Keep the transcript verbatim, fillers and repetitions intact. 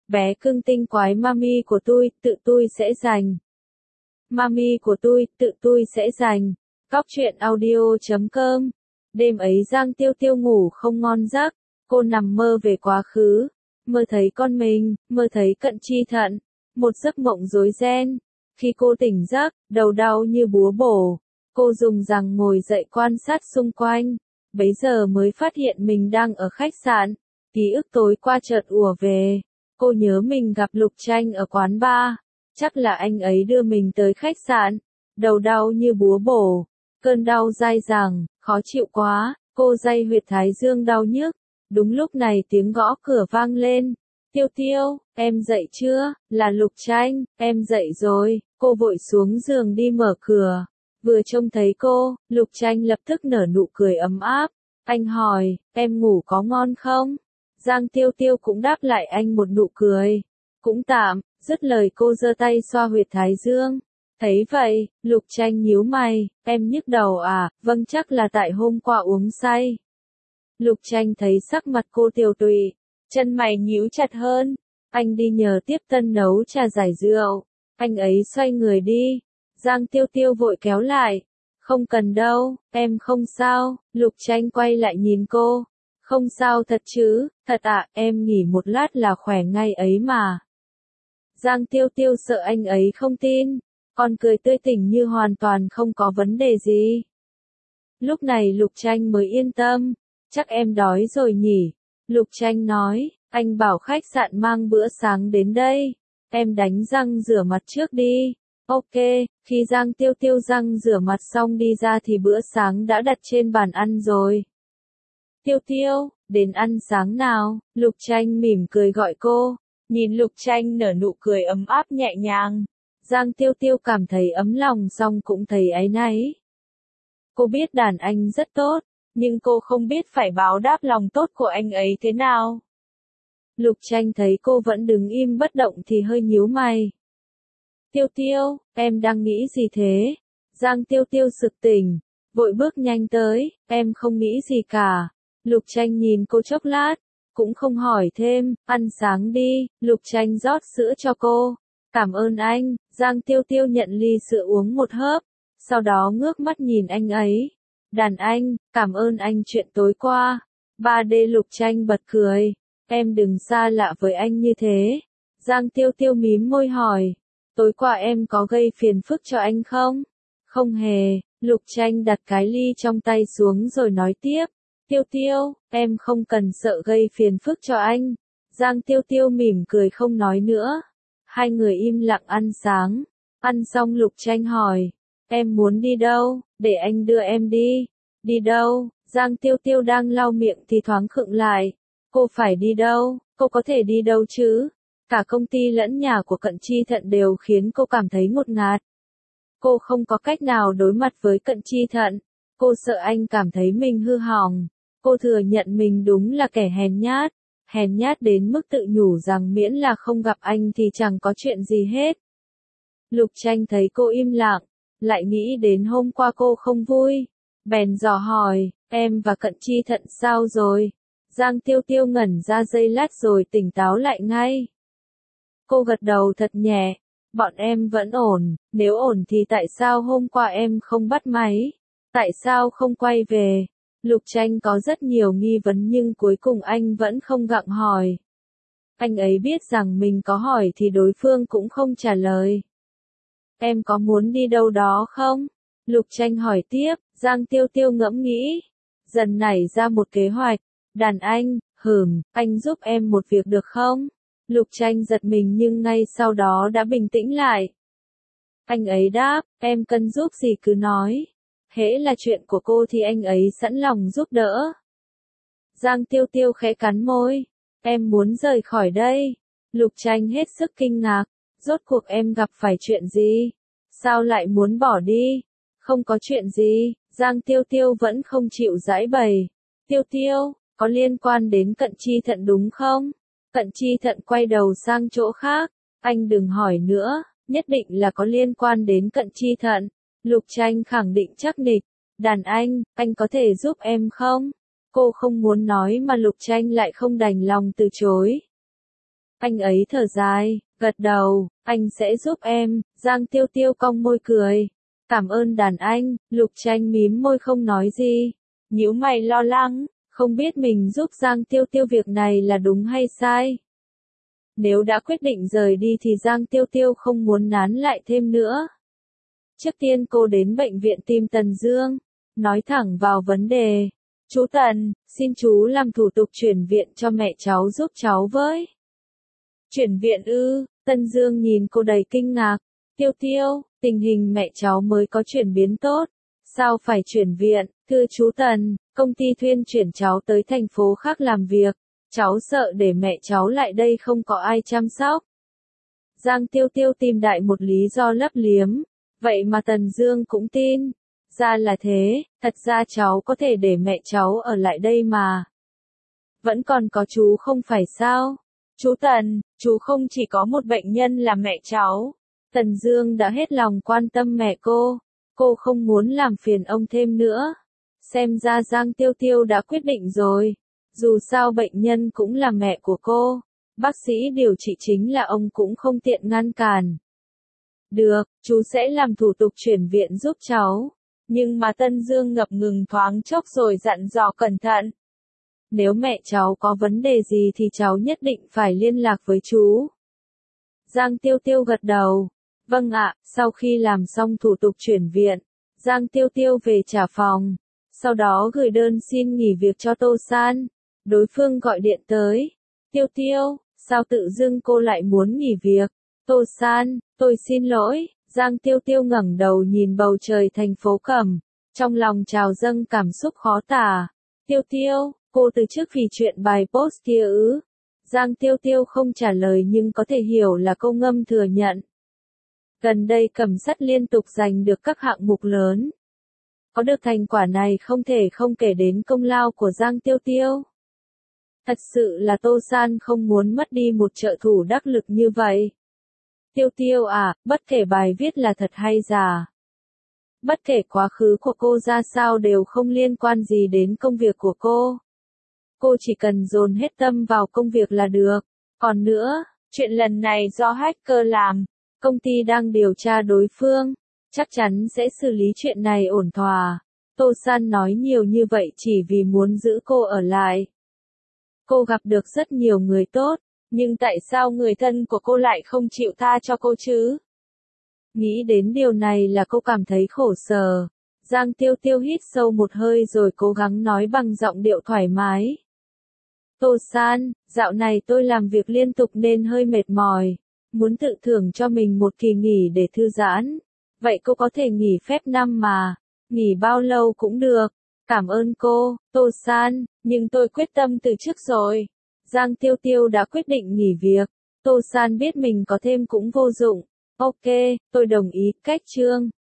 bé cưng tinh quái mami của tôi, tự tôi sẽ giành. Mami của tôi, tự tôi sẽ giành. Cóc truyện audio chấm com. Đêm ấy Giang Tiêu Tiêu ngủ không ngon giấc, cô nằm mơ về quá khứ, mơ thấy con mình, mơ thấy Cận Chi Thận, một giấc mộng rối ren. Khi cô tỉnh giấc, đầu đau như búa bổ, cô dùng rằng ngồi dậy quan sát xung quanh, bấy giờ mới phát hiện mình đang ở khách sạn. Ký ức tối qua chợt ùa về, cô nhớ mình gặp Lục Tranh ở quán bar, chắc là anh ấy đưa mình tới khách sạn. Đầu đau như búa bổ, cơn đau dai dẳng, khó chịu quá, cô day huyệt thái dương đau nhức. Đúng lúc này tiếng gõ cửa vang lên. Tiêu Tiêu, em dậy chưa? Là Lục Tranh, em dậy rồi. Cô vội xuống giường đi mở cửa. Vừa trông thấy cô, Lục Tranh lập tức nở nụ cười ấm áp. Anh hỏi, em ngủ có ngon không? Giang Tiêu Tiêu cũng đáp lại anh một nụ cười. Cũng tạm. Dứt lời cô giơ tay xoa huyệt thái dương. Thấy vậy, Lục Tranh nhíu mày, em nhức đầu à? Vâng, chắc là tại hôm qua uống say. Lục Tranh thấy sắc mặt cô tiều tụy, chân mày nhíu chặt hơn. Anh đi nhờ Tiếp Tân nấu trà giải rượu. Anh ấy xoay người đi. Giang Tiêu Tiêu vội kéo lại. Không cần đâu, em không sao. Lục Tranh quay lại nhìn cô. Không sao thật chứ? Thật ạ, em nghỉ một lát là khỏe ngay ấy mà. Giang Tiêu Tiêu sợ anh ấy không tin, còn cười tươi tỉnh như hoàn toàn không có vấn đề gì. Lúc này Lục Tranh mới yên tâm. Chắc em đói rồi nhỉ? Lục Tranh nói, anh bảo khách sạn mang bữa sáng đến đây. Em đánh răng rửa mặt trước đi. Ok, khi Giang Tiêu Tiêu răng rửa mặt xong đi ra thì bữa sáng đã đặt trên bàn ăn rồi. Tiêu Tiêu, đến ăn sáng nào? Lục Tranh mỉm cười gọi cô. Nhìn Lục Tranh nở nụ cười ấm áp nhẹ nhàng, Giang Tiêu Tiêu cảm thấy ấm lòng xong cũng thấy áy náy. Cô biết đàn anh rất tốt, nhưng cô không biết phải báo đáp lòng tốt của anh ấy thế nào. Lục Tranh thấy cô vẫn đứng im bất động thì hơi nhíu mày. Tiêu Tiêu, em đang nghĩ gì thế? Giang Tiêu Tiêu sực tỉnh, vội bước nhanh tới, em không nghĩ gì cả. Lục Tranh nhìn cô chốc lát, cũng không hỏi thêm, ăn sáng đi. Lục Tranh rót sữa cho cô. Cảm ơn anh. Giang Tiêu Tiêu nhận ly sữa uống một hớp, sau đó ngước mắt nhìn anh ấy. Đàn anh, cảm ơn anh chuyện tối qua. ba D Lục Tranh bật cười. Em đừng xa lạ với anh như thế. Giang Tiêu Tiêu mím môi hỏi. Tối qua em có gây phiền phức cho anh không? Không hề. Lục Tranh đặt cái ly trong tay xuống rồi nói tiếp. Tiêu Tiêu, em không cần sợ gây phiền phức cho anh. Giang Tiêu Tiêu mỉm cười không nói nữa. Hai người im lặng ăn sáng. Ăn xong Lục Tranh hỏi. Em muốn đi đâu? Để anh đưa em đi. Đi đâu? Giang Tiêu Tiêu đang lau miệng thì thoáng khựng lại. Cô phải đi đâu? Cô có thể đi đâu chứ? Cả công ty lẫn nhà của Cận Chi Thận đều khiến cô cảm thấy ngột ngạt. Cô không có cách nào đối mặt với Cận Chi Thận. Cô sợ anh cảm thấy mình hư hỏng. Cô thừa nhận mình đúng là kẻ hèn nhát. Hèn nhát đến mức tự nhủ rằng miễn là không gặp anh thì chẳng có chuyện gì hết. Lục Tranh thấy cô im lặng, lại nghĩ đến hôm qua cô không vui. Bèn dò hỏi, em và Cận Chi Thận sao rồi? Giang Tiêu Tiêu ngẩn ra giây lát rồi tỉnh táo lại ngay. Cô gật đầu thật nhẹ. Bọn em vẫn ổn, nếu ổn thì tại sao hôm qua em không bắt máy? Tại sao không quay về? Lục Tranh có rất nhiều nghi vấn nhưng cuối cùng anh vẫn không gặng hỏi. Anh ấy biết rằng mình có hỏi thì đối phương cũng không trả lời. Em có muốn đi đâu đó không? Lục Tranh hỏi tiếp. Giang Tiêu Tiêu ngẫm nghĩ, dần nảy ra một kế hoạch. Đàn anh, hừm, anh giúp em một việc được không? Lục Tranh giật mình nhưng ngay sau đó đã bình tĩnh lại. Anh ấy đáp, em cần giúp gì cứ nói. Hễ là chuyện của cô thì anh ấy sẵn lòng giúp đỡ. Giang Tiêu Tiêu khẽ cắn môi. Em muốn rời khỏi đây. Lục Tranh hết sức kinh ngạc. Rốt cuộc em gặp phải chuyện gì? Sao lại muốn bỏ đi? Không có chuyện gì. Giang Tiêu Tiêu vẫn không chịu giãi bày. Tiêu Tiêu, có liên quan đến Cận Chi Thận đúng không? Cận Chi Thận quay đầu sang chỗ khác. Anh đừng hỏi nữa, nhất định là có liên quan đến Cận Chi Thận. Lục Tranh khẳng định chắc nịch. Đàn anh, anh có thể giúp em không? Cô không muốn nói mà Lục Tranh lại không đành lòng từ chối. Anh ấy thở dài, gật đầu, anh sẽ giúp em. Giang Tiêu Tiêu cong môi cười. Cảm ơn đàn anh. Lục Tranh mím môi không nói gì. Nhíu mày lo lắng, không biết mình giúp Giang Tiêu Tiêu việc này là đúng hay sai. Nếu đã quyết định rời đi thì Giang Tiêu Tiêu không muốn nán lại thêm nữa. Trước tiên cô đến bệnh viện tìm Tần Dương, nói thẳng vào vấn đề. Chú Tần, xin chú làm thủ tục chuyển viện cho mẹ cháu giúp cháu với. Chuyển viện ư? Tần Dương nhìn cô đầy kinh ngạc. Tiêu Tiêu, tình hình mẹ cháu mới có chuyển biến tốt. Sao phải chuyển viện? Thưa chú Tần, công ty thuyên chuyển cháu tới thành phố khác làm việc. Cháu sợ để mẹ cháu lại đây không có ai chăm sóc. Giang Tiêu Tiêu tìm đại một lý do lấp liếm. Vậy mà Tần Dương cũng tin. Ra là thế, thật ra cháu có thể để mẹ cháu ở lại đây mà. Vẫn còn có chú không phải sao? Chú Tần, chú không chỉ có một bệnh nhân là mẹ cháu. Tần Dương đã hết lòng quan tâm mẹ cô. Cô không muốn làm phiền ông thêm nữa. Xem ra Giang Tiêu Tiêu đã quyết định rồi. Dù sao bệnh nhân cũng là mẹ của cô. Bác sĩ điều trị chính là ông cũng không tiện ngăn cản. Được, chú sẽ làm thủ tục chuyển viện giúp cháu. Nhưng mà Tần Dương ngập ngừng thoáng chốc rồi dặn dò cẩn thận. Nếu mẹ cháu có vấn đề gì thì cháu nhất định phải liên lạc với chú. Giang Tiêu Tiêu gật đầu. Vâng ạ, sau khi làm xong thủ tục chuyển viện, Giang Tiêu Tiêu về trả phòng. Sau đó gửi đơn xin nghỉ việc cho Tô San. Đối phương gọi điện tới. Tiêu Tiêu, sao tự dưng cô lại muốn nghỉ việc? Tô San, tôi xin lỗi. Giang Tiêu Tiêu ngẩng đầu nhìn bầu trời thành phố Cẩm. Trong lòng trào dâng cảm xúc khó tả. Tiêu Tiêu, cô từ chức vì chuyện bài post kia ư? Giang Tiêu Tiêu không trả lời nhưng có thể hiểu là cô ngầm thừa nhận. Gần đây Cẩm Sắt liên tục giành được các hạng mục lớn. Có được thành quả này không thể không kể đến công lao của Giang Tiêu Tiêu. Thật sự là Tô San không muốn mất đi một trợ thủ đắc lực như vậy. Tiêu Tiêu à, bất kể bài viết là thật hay giả. Bất kể quá khứ của cô ra sao đều không liên quan gì đến công việc của cô. Cô chỉ cần dồn hết tâm vào công việc là được. Còn nữa, chuyện lần này do hacker làm. Công ty đang điều tra đối phương. Chắc chắn sẽ xử lý chuyện này ổn thỏa. Tô San nói nhiều như vậy chỉ vì muốn giữ cô ở lại. Cô gặp được rất nhiều người tốt. Nhưng tại sao người thân của cô lại không chịu tha cho cô chứ? Nghĩ đến điều này là cô cảm thấy khổ sở. Giang Tiêu Tiêu hít sâu một hơi rồi cố gắng nói bằng giọng điệu thoải mái. Tô San, dạo này tôi làm việc liên tục nên hơi mệt mỏi. Muốn tự thưởng cho mình một kỳ nghỉ để thư giãn. Vậy cô có thể nghỉ phép năm mà. Nghỉ bao lâu cũng được. Cảm ơn cô, Tô San, nhưng tôi quyết tâm từ chức rồi. Giang Tiêu Tiêu đã quyết định nghỉ việc. Tô San biết mình có thêm cũng vô dụng. Ok, tôi đồng ý, cách chương.